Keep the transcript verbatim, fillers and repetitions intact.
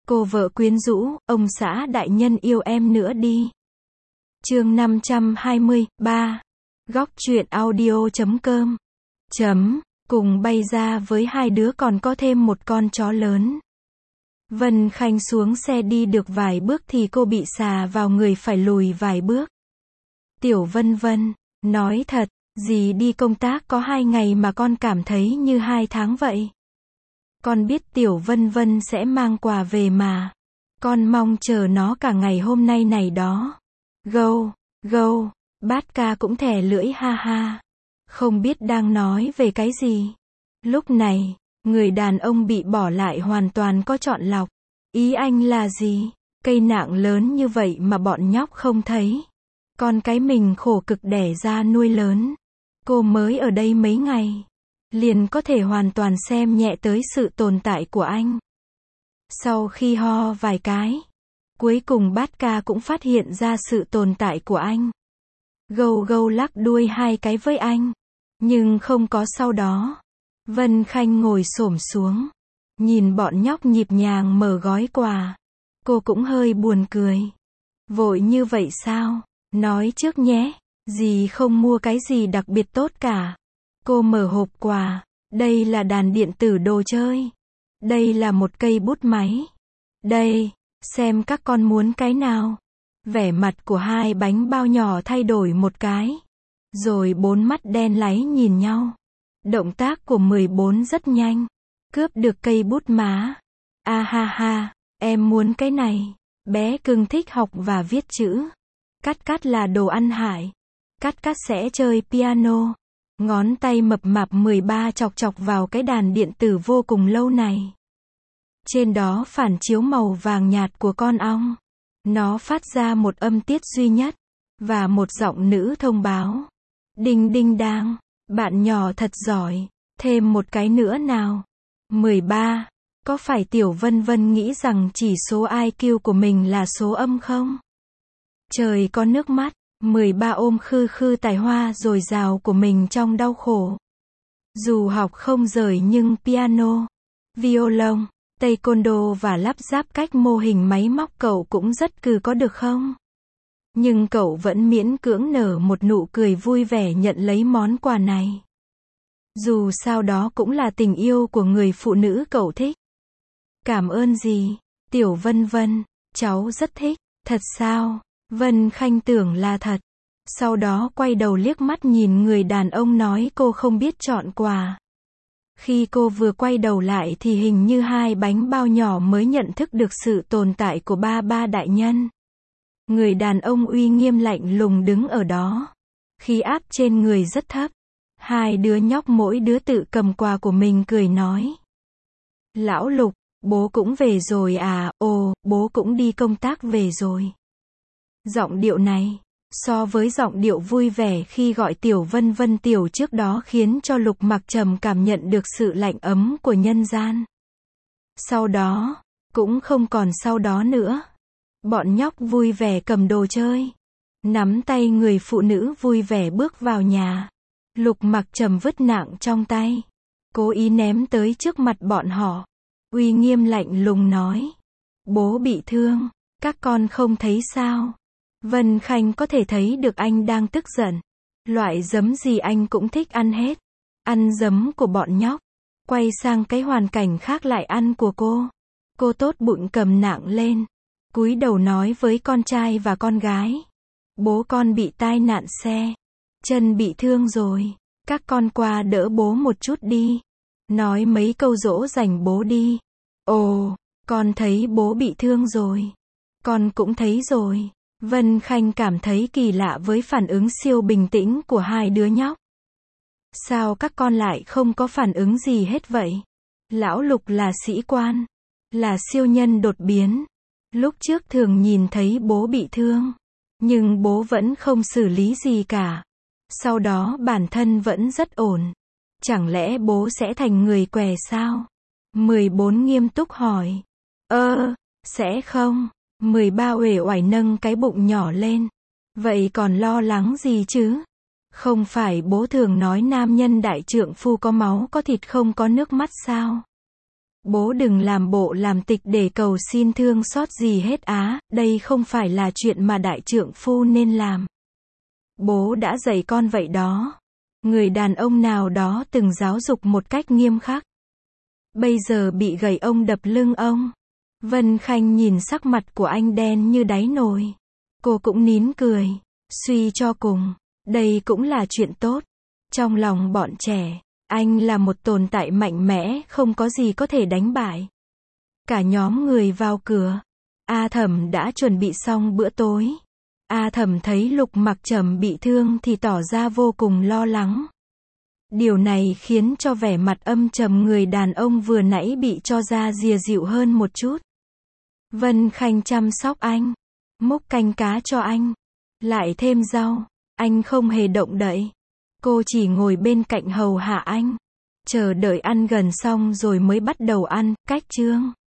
Cô vợ quyến rũ, ông xã đại nhân yêu em nữa đi. Chương năm trăm hai mươi ba. Góc truyện audio chấm com. Chấm. Cùng bay ra với hai đứa còn có thêm một con chó lớn. Vân Khanh xuống xe đi được vài bước thì cô bị xà vào người phải lùi vài bước. Tiểu Vân Vân, nói thật, dì đi công tác có hai ngày mà con cảm thấy như hai tháng vậy. Con biết Tiểu Vân Vân sẽ mang quà về mà. Con mong chờ nó cả ngày hôm nay này đó. Gâu, gâu, Bát Ca cũng thè lưỡi ha ha. Không biết đang nói về cái gì. Lúc này, người đàn ông bị bỏ lại hoàn toàn có chọn lọc. Ý anh là gì? Cây nạng lớn như vậy mà bọn nhóc không thấy. Con cái mình khổ cực đẻ ra nuôi lớn. Cô mới ở đây mấy ngày. Liền có thể hoàn toàn xem nhẹ tới sự tồn tại của anh. Sau khi ho vài cái, cuối cùng Bát Ca cũng phát hiện ra sự tồn tại của anh. Gâu gâu lắc đuôi hai cái với anh. Nhưng không có sau đó. Vân Khanh ngồi xổm xuống. Nhìn bọn nhóc nhịp nhàng mở gói quà. Cô cũng hơi buồn cười. Vội như vậy sao? Nói trước nhé. Dì không mua cái gì đặc biệt tốt cả. Cô mở hộp quà. Đây là đàn điện tử đồ chơi. Đây là một cây bút máy. Đây, xem các con muốn cái nào. Vẻ mặt của hai bánh bao nhỏ thay đổi một cái. Rồi bốn mắt đen láy nhìn nhau. Động tác của mười bốn rất nhanh. Cướp được cây bút má. A ha ha, em muốn cái này. Bé cưng thích học và viết chữ. Cắt cắt là đồ ăn hại. Cắt cắt sẽ chơi piano. Ngón tay mập mạp mười ba chọc chọc vào cái đàn điện tử vô cùng lâu này. Trên đó phản chiếu màu vàng nhạt của con ong. Nó phát ra một âm tiết duy nhất. Và một giọng nữ thông báo. Đinh đinh đang. Bạn nhỏ thật giỏi. Thêm một cái nữa nào. mười ba. Có phải Tiểu Vân Vân nghĩ rằng chỉ số i kiu của mình là số âm không? Trời có nước mắt. mười ba ôm khư khư tài hoa dồi dào của mình trong đau khổ. Dù học không giỏi nhưng piano, violon, taekwondo và lắp ráp cách mô hình máy móc cậu cũng rất cừ có được không? Nhưng cậu vẫn miễn cưỡng nở một nụ cười vui vẻ nhận lấy món quà này. Dù sao đó cũng là tình yêu của người phụ nữ cậu thích. Cảm ơn gì? Tiểu Vân Vân, cháu rất thích. Thật sao? Vân Khanh tưởng là thật. Sau đó quay đầu liếc mắt nhìn người đàn ông nói cô không biết chọn quà. Khi cô vừa quay đầu lại thì hình như hai bánh bao nhỏ mới nhận thức được sự tồn tại của ba ba đại nhân. Người đàn ông uy nghiêm lạnh lùng đứng ở đó. Khí áp trên người rất thấp. Hai đứa nhóc mỗi đứa tự cầm quà của mình cười nói. Lão Lục, bố cũng về rồi à? Ồ, bố cũng đi công tác về rồi. Giọng điệu này, so với giọng điệu vui vẻ khi gọi Tiểu Vân Vân tiểu trước đó khiến cho Lục Mặc Trầm cảm nhận được sự lạnh ấm của nhân gian. Sau đó, cũng không còn sau đó nữa. Bọn nhóc vui vẻ cầm đồ chơi. Nắm tay người phụ nữ vui vẻ bước vào nhà. Lục Mặc Trầm vứt nạng trong tay. Cố ý ném tới trước mặt bọn họ. Uy nghiêm lạnh lùng nói. Bố bị thương, các con không thấy sao? Vân Khanh có thể thấy được anh đang tức giận. Loại giấm gì anh cũng thích ăn hết. Ăn giấm của bọn nhóc. Quay sang cái hoàn cảnh khác lại ăn của cô. Cô tốt bụng cầm nạng lên. Cúi đầu nói với con trai và con gái. Bố con bị tai nạn xe. Chân bị thương rồi. Các con qua đỡ bố một chút đi. Nói mấy câu dỗ dành bố đi. Ồ, con thấy bố bị thương rồi. Con cũng thấy rồi. Vân Khanh cảm thấy kỳ lạ với phản ứng siêu bình tĩnh của hai đứa nhóc. Sao các con lại không có phản ứng gì hết vậy? Lão Lục là sĩ quan. Là siêu nhân đột biến. Lúc trước thường nhìn thấy bố bị thương. Nhưng bố vẫn không xử lý gì cả. Sau đó bản thân vẫn rất ổn. Chẳng lẽ bố sẽ thành người què sao? mười bốn nghiêm túc hỏi. Ơ, sẽ không. mười ba uể oải nâng cái bụng nhỏ lên. Vậy còn lo lắng gì chứ? Không phải bố thường nói nam nhân đại trượng phu có máu có thịt không có nước mắt sao? Bố đừng làm bộ làm tịch để cầu xin thương xót gì hết á, đây không phải là chuyện mà đại trượng phu nên làm. Bố đã dạy con vậy đó. Người đàn ông nào đó từng giáo dục một cách nghiêm khắc. Bây giờ bị gầy ông đập lưng ông. Vân Khanh nhìn sắc mặt của anh đen như đáy nồi. Cô cũng nín cười. Suy cho cùng, đây cũng là chuyện tốt. Trong lòng bọn trẻ, anh là một tồn tại mạnh mẽ, không có gì có thể đánh bại. Cả nhóm người vào cửa. A Thẩm đã chuẩn bị xong bữa tối. A Thẩm thấy Lục Mặc Trầm bị thương thì tỏ ra vô cùng lo lắng. Điều này khiến cho vẻ mặt âm trầm người đàn ông vừa nãy bị cho ra dìa dịu hơn một chút. Vân Khanh chăm sóc anh, múc canh cá cho anh, lại thêm rau. Anh không hề động đậy. Cô chỉ ngồi bên cạnh hầu hạ anh, chờ đợi ăn gần xong rồi mới bắt đầu ăn. Cách chương